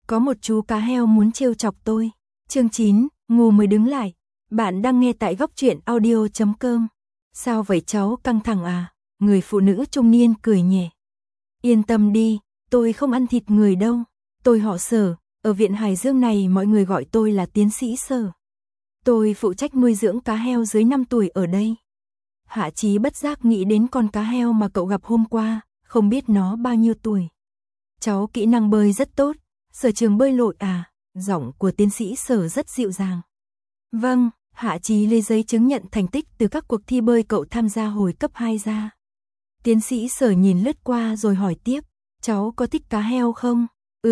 Có một chú cá heo muốn trêu chọc tôi. Chương 9, ngu mới đứng lại. Bạn đang nghe tại góc truyện audio.com. Sao vậy cháu, căng thẳng à? Người phụ nữ trung niên cười nhẹ. Yên tâm đi, tôi không ăn thịt người đâu. Tôi họ Sở, ở viện Hải Dương này mọi người gọi tôi là tiến sĩ Sở. Tôi phụ trách nuôi dưỡng cá heo dưới 5 tuổi ở đây. Hạ Chí bất giác nghĩ đến con cá heo mà cậu gặp hôm qua, không biết nó bao nhiêu tuổi. Cháu kỹ năng bơi rất tốt, sở trường bơi lội à? Giọng của tiến sĩ Sở rất dịu dàng. Vâng, Hạ Chí lấy giấy chứng nhận thành tích từ các cuộc thi bơi cậu tham gia hồi cấp 2 ra. Tiến sĩ Sở nhìn lướt qua rồi hỏi tiếp, cháu có thích cá heo không?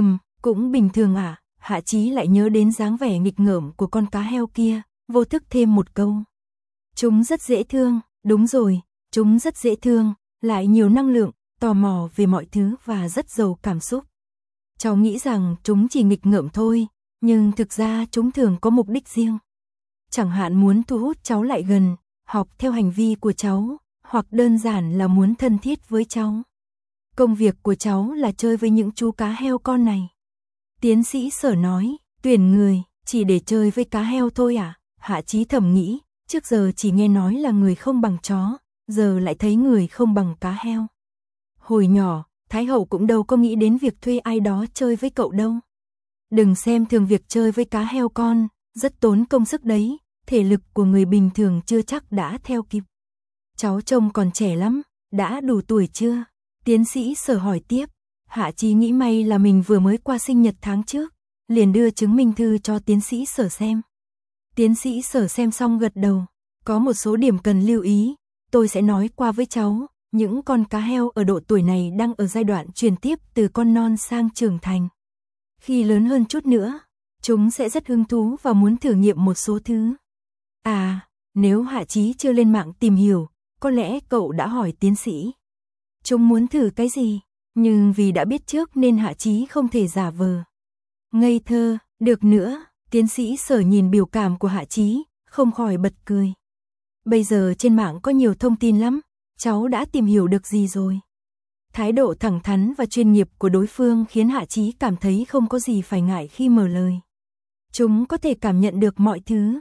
Cũng bình thường ạ. Hạ Chí lại nhớ đến dáng vẻ nghịch ngợm của con cá heo kia, vô thức thêm một câu. Chúng rất dễ thương, đúng rồi, chúng rất dễ thương, lại nhiều năng lượng, tò mò về mọi thứ và rất giàu cảm xúc. Cháu nghĩ rằng chúng chỉ nghịch ngợm thôi, nhưng thực ra chúng thường có mục đích riêng. Chẳng hạn muốn thu hút cháu lại gần, học theo hành vi của cháu, hoặc đơn giản là muốn thân thiết với cháu. Công việc của cháu là chơi với những chú cá heo con này. Tiến sĩ Sở nói, tuyển người, chỉ để chơi với cá heo thôi à? Hạ Chí thầm nghĩ, trước giờ chỉ nghe nói là người không bằng chó, giờ lại thấy người không bằng cá heo. Hồi nhỏ, Thái Hậu cũng đâu có nghĩ đến việc thuê ai đó chơi với cậu đâu. Đừng xem thường việc chơi với cá heo con, rất tốn công sức đấy, thể lực của người bình thường chưa chắc đã theo kịp. Cháu trông còn trẻ lắm, đã đủ tuổi chưa? Tiến sĩ Sở hỏi tiếp. Hạ Chí nghĩ may là mình vừa mới qua sinh nhật tháng trước, liền đưa chứng minh thư cho tiến sĩ Sở xem. Tiến sĩ Sở xem xong gật đầu, có một số điểm cần lưu ý, tôi sẽ nói qua với cháu, những con cá heo ở độ tuổi này đang ở giai đoạn chuyển tiếp từ con non sang trưởng thành. Khi lớn hơn chút nữa, chúng sẽ rất hứng thú và muốn thử nghiệm một số thứ. À, nếu Hạ Chí chưa lên mạng tìm hiểu, có lẽ cậu đã hỏi tiến sĩ. Chúng muốn thử cái gì? Nhưng vì đã biết trước nên Hạ Chí không thể giả vờ ngây thơ, được nữa, tiến sĩ Sở nhìn biểu cảm của Hạ Chí, không khỏi bật cười. Bây giờ trên mạng có nhiều thông tin lắm, cháu đã tìm hiểu được gì rồi? Thái độ thẳng thắn và chuyên nghiệp của đối phương khiến Hạ Chí cảm thấy không có gì phải ngại khi mở lời. Chúng có thể cảm nhận được mọi thứ.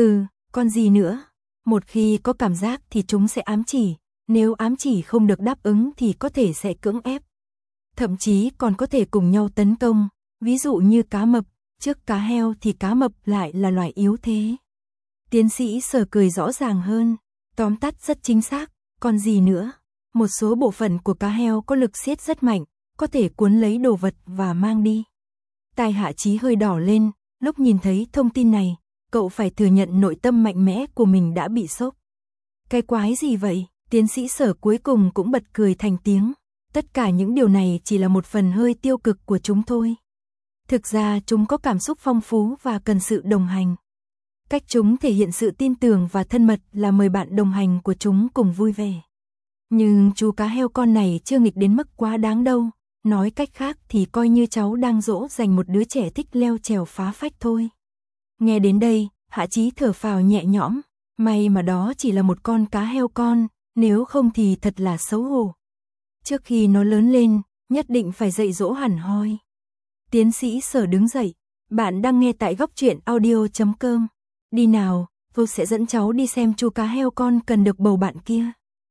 Còn gì nữa? Một khi có cảm giác thì chúng sẽ ám chỉ, nếu ám chỉ không được đáp ứng thì có thể sẽ cưỡng ép. Thậm chí còn có thể cùng nhau tấn công, ví dụ như cá mập, trước cá heo thì cá mập lại là loài yếu thế. Tiến sĩ Sở cười rõ ràng hơn, tóm tắt rất chính xác, còn gì nữa? Một số bộ phận của cá heo có lực siết rất mạnh, có thể cuốn lấy đồ vật và mang đi. Tai Hạ Chí hơi đỏ lên, lúc nhìn thấy thông tin này, cậu phải thừa nhận nội tâm mạnh mẽ của mình đã bị sốc. Cái quái gì vậy? Tiến sĩ Sở cuối cùng cũng bật cười thành tiếng. Tất cả những điều này chỉ là một phần hơi tiêu cực của chúng thôi. Thực ra chúng có cảm xúc phong phú và cần sự đồng hành. Cách chúng thể hiện sự tin tưởng và thân mật là mời bạn đồng hành của chúng cùng vui vẻ. Nhưng chú cá heo con này chưa nghịch đến mức quá đáng đâu. Nói cách khác thì coi như cháu đang dỗ dành một đứa trẻ thích leo trèo phá phách thôi. Nghe đến đây, Hạ Chí thở phào nhẹ nhõm. May mà đó chỉ là một con cá heo con, nếu không thì thật là xấu hổ. Trước khi nó lớn lên, nhất định phải dạy dỗ hẳn hoi. Tiến sĩ Sở đứng dậy. Bạn đang nghe tại góc truyện audio.com. Đi nào, tôi sẽ dẫn cháu đi xem chú cá heo con cần được bầu bạn kia.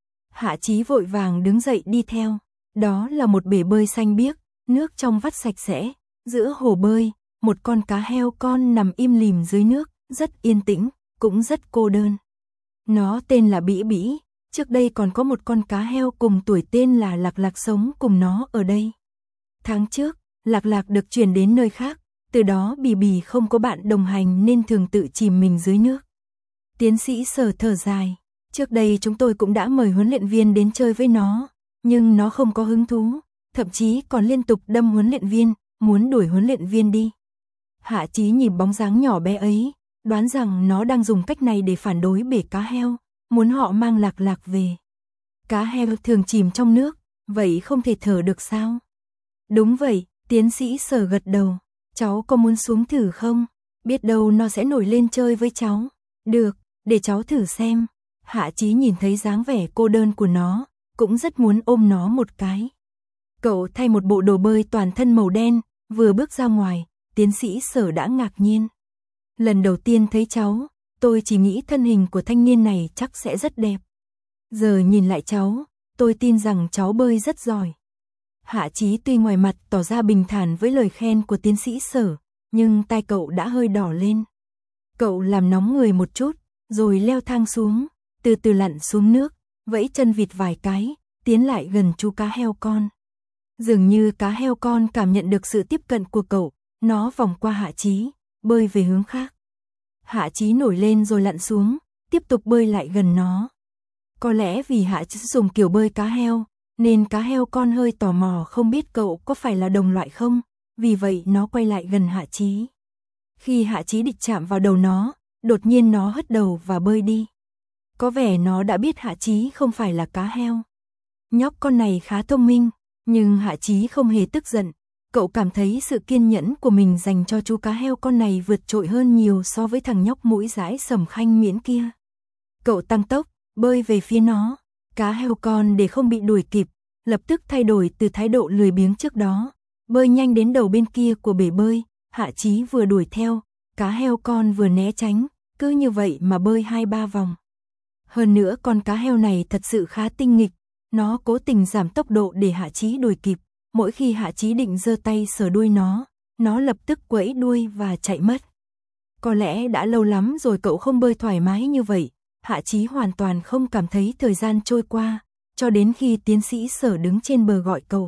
Hạ Chí vội vàng đứng dậy đi theo. Đó là một bể bơi xanh biếc, nước trong vắt sạch sẽ. Giữa hồ bơi, một con cá heo con nằm im lìm dưới nước, rất yên tĩnh, cũng rất cô đơn. Nó tên là Bĩ Bĩ. Trước đây còn có một con cá heo cùng tuổi tên là Lạc Lạc sống cùng nó ở đây. Tháng trước, Lạc Lạc được chuyển đến nơi khác, từ đó Bì Bì không có bạn đồng hành nên thường tự chìm mình dưới nước. Tiến sĩ Sở thở dài, trước đây chúng tôi cũng đã mời huấn luyện viên đến chơi với nó, nhưng nó không có hứng thú, thậm chí còn liên tục đâm huấn luyện viên, muốn đuổi huấn luyện viên đi. Hạ Chí nhìn bóng dáng nhỏ bé ấy, đoán rằng nó đang dùng cách này để phản đối bể cá heo, muốn họ mang Lạc Lạc về. Cá heo thường chìm trong nước, vậy không thể thở được sao? Đúng vậy, tiến sĩ Sở gật đầu. Cháu có muốn xuống thử không? Biết đâu nó sẽ nổi lên chơi với cháu. Được, để cháu thử xem. Hạ Chí nhìn thấy dáng vẻ cô đơn của nó, cũng rất muốn ôm nó một cái. Cậu thay một bộ đồ bơi toàn thân màu đen, vừa bước ra ngoài, tiến sĩ Sở đã ngạc nhiên. Lần đầu tiên thấy cháu, tôi chỉ nghĩ thân hình của thanh niên này chắc sẽ rất đẹp. Giờ nhìn lại cháu, tôi tin rằng cháu bơi rất giỏi. Hạ Chí tuy ngoài mặt tỏ ra bình thản với lời khen của tiến sĩ Sở, nhưng tai cậu đã hơi đỏ lên. Cậu làm nóng người một chút, rồi leo thang xuống, từ từ lặn xuống nước, vẫy chân vịt vài cái, tiến lại gần chú cá heo con. Dường như cá heo con cảm nhận được sự tiếp cận của cậu, nó vòng qua Hạ Chí, bơi về hướng khác. Hạ Chí nổi lên rồi lặn xuống, tiếp tục bơi lại gần nó. Có lẽ vì Hạ Chí dùng kiểu bơi cá heo, nên cá heo con hơi tò mò không biết cậu có phải là đồng loại không, vì vậy nó quay lại gần Hạ Chí. Khi Hạ Chí định chạm vào đầu nó, đột nhiên nó hất đầu và bơi đi. Có vẻ nó đã biết Hạ Chí không phải là cá heo. Nhóc con này khá thông minh, nhưng Hạ Chí không hề tức giận. Cậu cảm thấy sự kiên nhẫn của mình dành cho chú cá heo con này vượt trội hơn nhiều so với thằng nhóc mũi dãi Sầm Khanh Miễn kia. Cậu tăng tốc, bơi về phía nó. Cá heo con để không bị đuổi kịp, lập tức thay đổi từ thái độ lười biếng trước đó. Bơi nhanh đến đầu bên kia của bể bơi, Hạ Chí vừa đuổi theo, cá heo con vừa né tránh, cứ như vậy mà bơi 2-3 vòng. Hơn nữa con cá heo này thật sự khá tinh nghịch, nó cố tình giảm tốc độ để Hạ Chí đuổi kịp. Mỗi khi Hạ Chí định giơ tay sờ đuôi nó lập tức quẫy đuôi và chạy mất. Có lẽ đã lâu lắm rồi cậu không bơi thoải mái như vậy, Hạ Chí hoàn toàn không cảm thấy thời gian trôi qua, cho đến khi tiến sĩ Sở đứng trên bờ gọi cậu.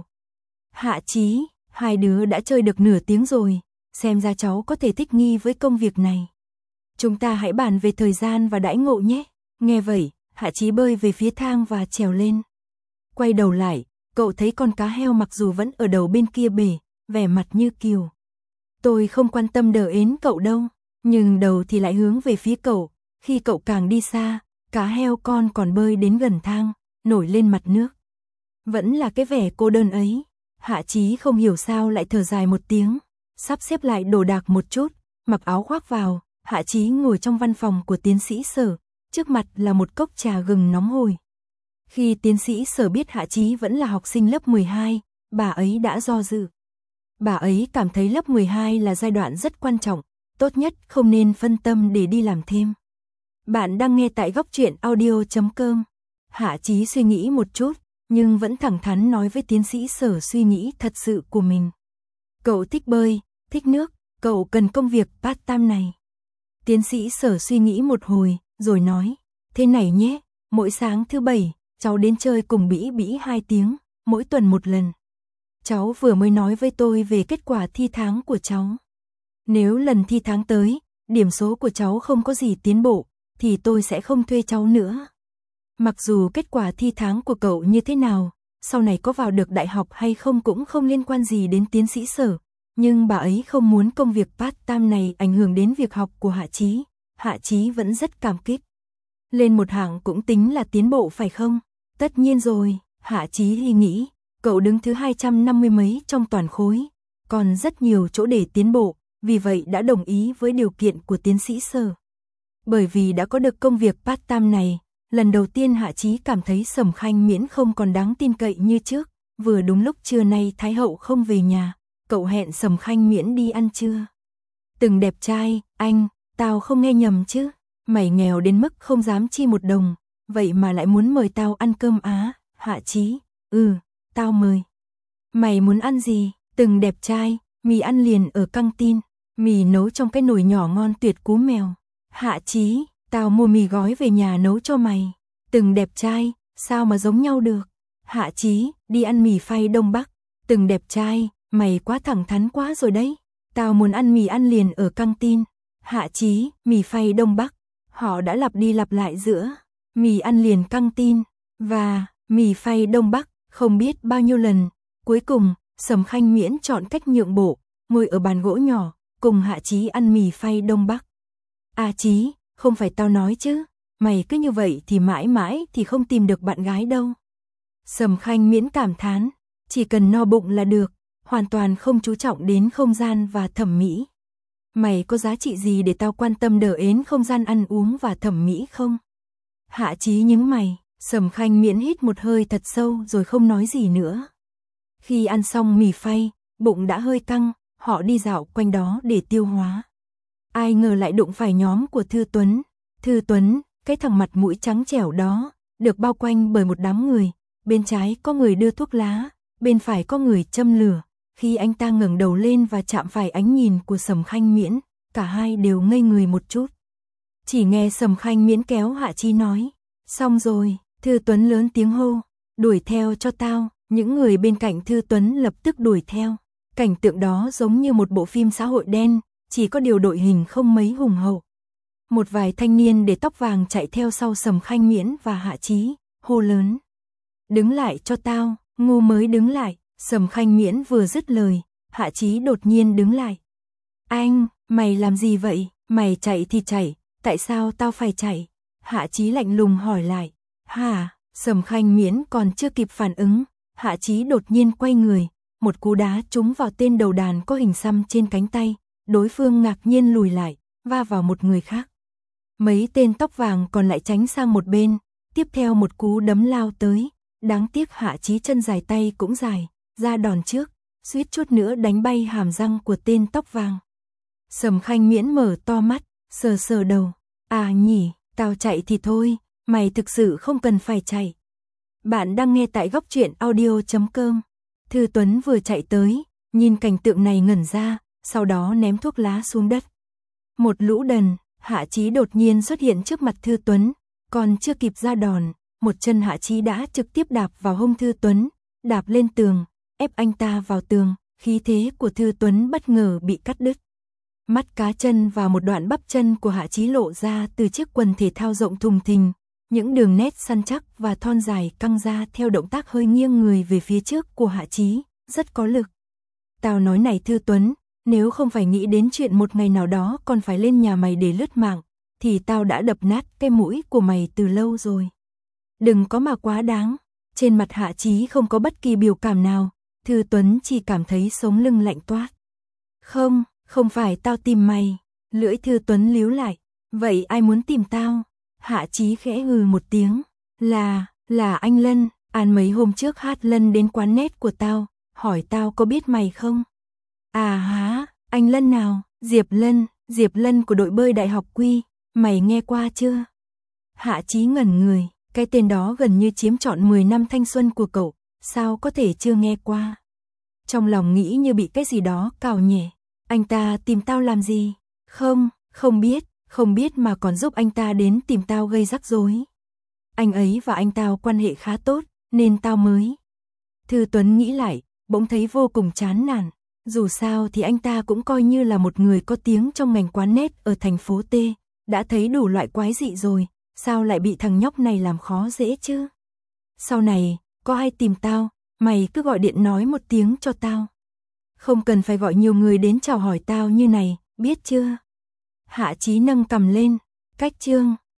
Hạ Chí, hai đứa đã chơi được nửa tiếng rồi, xem ra cháu có thể thích nghi với công việc này. Chúng ta hãy bàn về thời gian và đãi ngộ nhé. Nghe vậy, Hạ Chí bơi về phía thang và trèo lên. Quay đầu lại, cậu thấy con cá heo mặc dù vẫn ở đầu bên kia bể, vẻ mặt như kiều. Tôi không quan tâm đờ ến cậu đâu, nhưng đầu thì lại hướng về phía cậu. Khi cậu càng đi xa, cá heo con còn bơi đến gần thang, nổi lên mặt nước. Vẫn là cái vẻ cô đơn ấy. Hạ Chí không hiểu sao lại thở dài một tiếng, sắp xếp lại đồ đạc một chút, mặc áo khoác vào. Hạ Chí ngồi trong văn phòng của tiến sĩ Sở, trước mặt là một cốc trà gừng nóng hổi. Khi tiến sĩ Sở biết Hạ Chí vẫn là học sinh lớp 12, bà ấy đã do dự. Bà ấy cảm thấy lớp 12 là giai đoạn rất quan trọng, tốt nhất không nên phân tâm để đi làm thêm. Bạn đang nghe tại góc truyện audio.com. Hạ Chí suy nghĩ một chút, nhưng vẫn thẳng thắn nói với tiến sĩ Sở suy nghĩ thật sự của mình. Cậu thích bơi, thích nước, cậu cần công việc part-time này. Tiến sĩ Sở suy nghĩ một hồi, rồi nói, thế này nhé, mỗi sáng thứ Bảy, cháu đến chơi cùng Bĩ Bĩ 2 tiếng, mỗi tuần một lần. Cháu vừa mới nói với tôi về kết quả thi tháng của cháu. Nếu lần thi tháng tới, điểm số của cháu không có gì tiến bộ, thì tôi sẽ không thuê cháu nữa. Mặc dù kết quả thi tháng của cậu như thế nào, sau này có vào được đại học hay không cũng không liên quan gì đến tiến sĩ Sở, nhưng bà ấy không muốn công việc part-time này ảnh hưởng đến việc học của Hạ Chí. Hạ Chí vẫn rất cảm kích. Lên một hạng cũng tính là tiến bộ phải không? Tất nhiên rồi, Hạ Chí thì nghĩ, cậu đứng thứ 250 mấy trong toàn khối, còn rất nhiều chỗ để tiến bộ, vì vậy đã đồng ý với điều kiện của tiến sĩ Sở. Bởi vì đã có được công việc part-time này, lần đầu tiên Hạ Chí cảm thấy Sầm Khanh Miễn không còn đáng tin cậy như trước. Vừa đúng lúc trưa nay Thái Hậu không về nhà, cậu hẹn Sầm Khanh Miễn đi ăn trưa. Từng đẹp trai, anh, tao không nghe nhầm chứ, mày nghèo đến mức không dám chi một đồng, vậy mà lại muốn mời tao ăn cơm á? Hạ Chí, tao mời. Mày muốn ăn gì? Từng đẹp trai, mì ăn liền ở căng tin, mì nấu trong cái nồi nhỏ ngon tuyệt cú mèo. Hạ Chí, tao mua mì gói về nhà nấu cho mày. Từng đẹp trai, sao mà giống nhau được? Hạ Chí, đi ăn mì phay Đông Bắc. Từng đẹp trai, mày quá thẳng thắn quá rồi đấy. Tao muốn ăn mì ăn liền ở căng tin. Hạ Chí, mì phay Đông Bắc. Họ đã lặp đi lặp lại giữa mì ăn liền căng tin và mì phay Đông Bắc không biết bao nhiêu lần. Cuối cùng, Sầm Khanh Miễn chọn cách nhượng bộ, ngồi ở bàn gỗ nhỏ, cùng Hạ Chí ăn mì phay Đông Bắc. À Chí, không phải tao nói chứ, mày cứ như vậy thì mãi mãi thì không tìm được bạn gái đâu. Sầm Khanh Miễn cảm thán, chỉ cần no bụng là được, hoàn toàn không chú trọng đến không gian và thẩm mỹ. Mày có giá trị gì để tao quan tâm đờ ến không gian ăn uống và thẩm mỹ không? Hạ Chí nhướng mày, Sầm Khanh Miễn hít một hơi thật sâu rồi không nói gì nữa. Khi ăn xong mì phay, bụng đã hơi căng, họ đi dạo quanh đó để tiêu hóa. Ai ngờ lại đụng phải nhóm của Thư Tuấn. Thư Tuấn, cái thằng mặt mũi trắng trẻo đó, được bao quanh bởi một đám người, bên trái có người đưa thuốc lá, bên phải có người châm lửa. Khi anh ta ngẩng đầu lên và chạm phải ánh nhìn của Sầm Khanh Miễn, cả hai đều ngây người một chút. Chỉ nghe Sầm Khanh Miễn kéo Hạ Chí nói, xong rồi. Thư Tuấn lớn tiếng hô, đuổi theo cho tao. Những người bên cạnh Thư Tuấn lập tức đuổi theo. Cảnh tượng đó giống như một bộ phim xã hội đen, chỉ có điều đội hình không mấy hùng hậu. Một vài thanh niên để tóc vàng chạy theo sau Sầm Khanh Miễn và Hạ Chí, hô lớn. Đứng lại cho tao, ngu mới đứng lại. Sầm Khanh Miễn vừa dứt lời, Hạ Chí đột nhiên đứng lại. Anh, mày làm gì vậy? Mày chạy thì chạy, tại sao tao phải chạy? Hạ Chí lạnh lùng hỏi lại. Hả? Sầm Khanh Miễn còn chưa kịp phản ứng, Hạ Chí đột nhiên quay người, một cú đá trúng vào tên đầu đàn có hình xăm trên cánh tay, đối phương ngạc nhiên lùi lại, va vào một người khác. Mấy tên tóc vàng còn lại tránh sang một bên, tiếp theo một cú đấm lao tới, đáng tiếc Hạ Chí chân dài tay cũng dài, ra đòn trước, suýt chút nữa đánh bay hàm răng của tên tóc vàng. Sầm Khanh Miễn mở to mắt, sờ sờ đầu, à nhỉ, tao chạy thì thôi, mày thực sự không cần phải chạy. Bạn đang nghe tại góc truyện audio.com. Thư Tuấn vừa chạy tới, nhìn cảnh tượng này ngẩn ra, sau đó ném thuốc lá xuống đất. Một lũ đần, Hạ Chí đột nhiên xuất hiện trước mặt Thư Tuấn, còn chưa kịp ra đòn, một chân Hạ Chí đã trực tiếp đạp vào hông Thư Tuấn, đạp lên tường, ép anh ta vào tường, khí thế của Thư Tuấn bất ngờ bị cắt đứt. Mắt cá chân và một đoạn bắp chân của Hạ Chí lộ ra từ chiếc quần thể thao rộng thùng thình, những đường nét săn chắc và thon dài căng ra theo động tác hơi nghiêng người về phía trước của Hạ Chí, rất có lực. Tao nói này Thư Tuấn, nếu không phải nghĩ đến chuyện một ngày nào đó còn phải lên nhà mày để lướt mạng, thì tao đã đập nát cái mũi của mày từ lâu rồi. Đừng có mà quá đáng. Trên mặt Hạ Chí không có bất kỳ biểu cảm nào, Thư Tuấn chỉ cảm thấy sống lưng lạnh toát. Không phải tao tìm mày. Lưỡi Thư Tuấn líu lại. Vậy ai muốn tìm tao? Hạ Chí khẽ hừ một tiếng. Là anh Lân. Mấy hôm trước Hát Lân đến quán net của tao, hỏi tao có biết mày không? À hả, anh Lân nào? Diệp Lân của đội bơi Đại học Quy, mày nghe qua chưa? Hạ Chí ngẩn người, cái tên đó gần như chiếm trọn 10 năm thanh xuân của cậu, sao có thể chưa nghe qua? Trong lòng nghĩ như bị cái gì đó cào nhẹ. Anh ta tìm tao làm gì? Không biết mà còn giúp anh ta đến tìm tao gây rắc rối. Anh ấy và anh tao quan hệ khá tốt, nên tao mới. Thư Tuấn nghĩ lại, bỗng thấy vô cùng chán nản. Dù sao thì anh ta cũng coi như là một người có tiếng trong ngành quán net ở thành phố T, đã thấy đủ loại quái dị rồi, sao lại bị thằng nhóc này làm khó dễ chứ? Sau này, có ai tìm tao, mày cứ gọi điện nói một tiếng cho tao. Không cần phải gọi nhiều người đến chào hỏi tao như này, biết chưa? Hạ Chí nâng cằm lên, cách chương.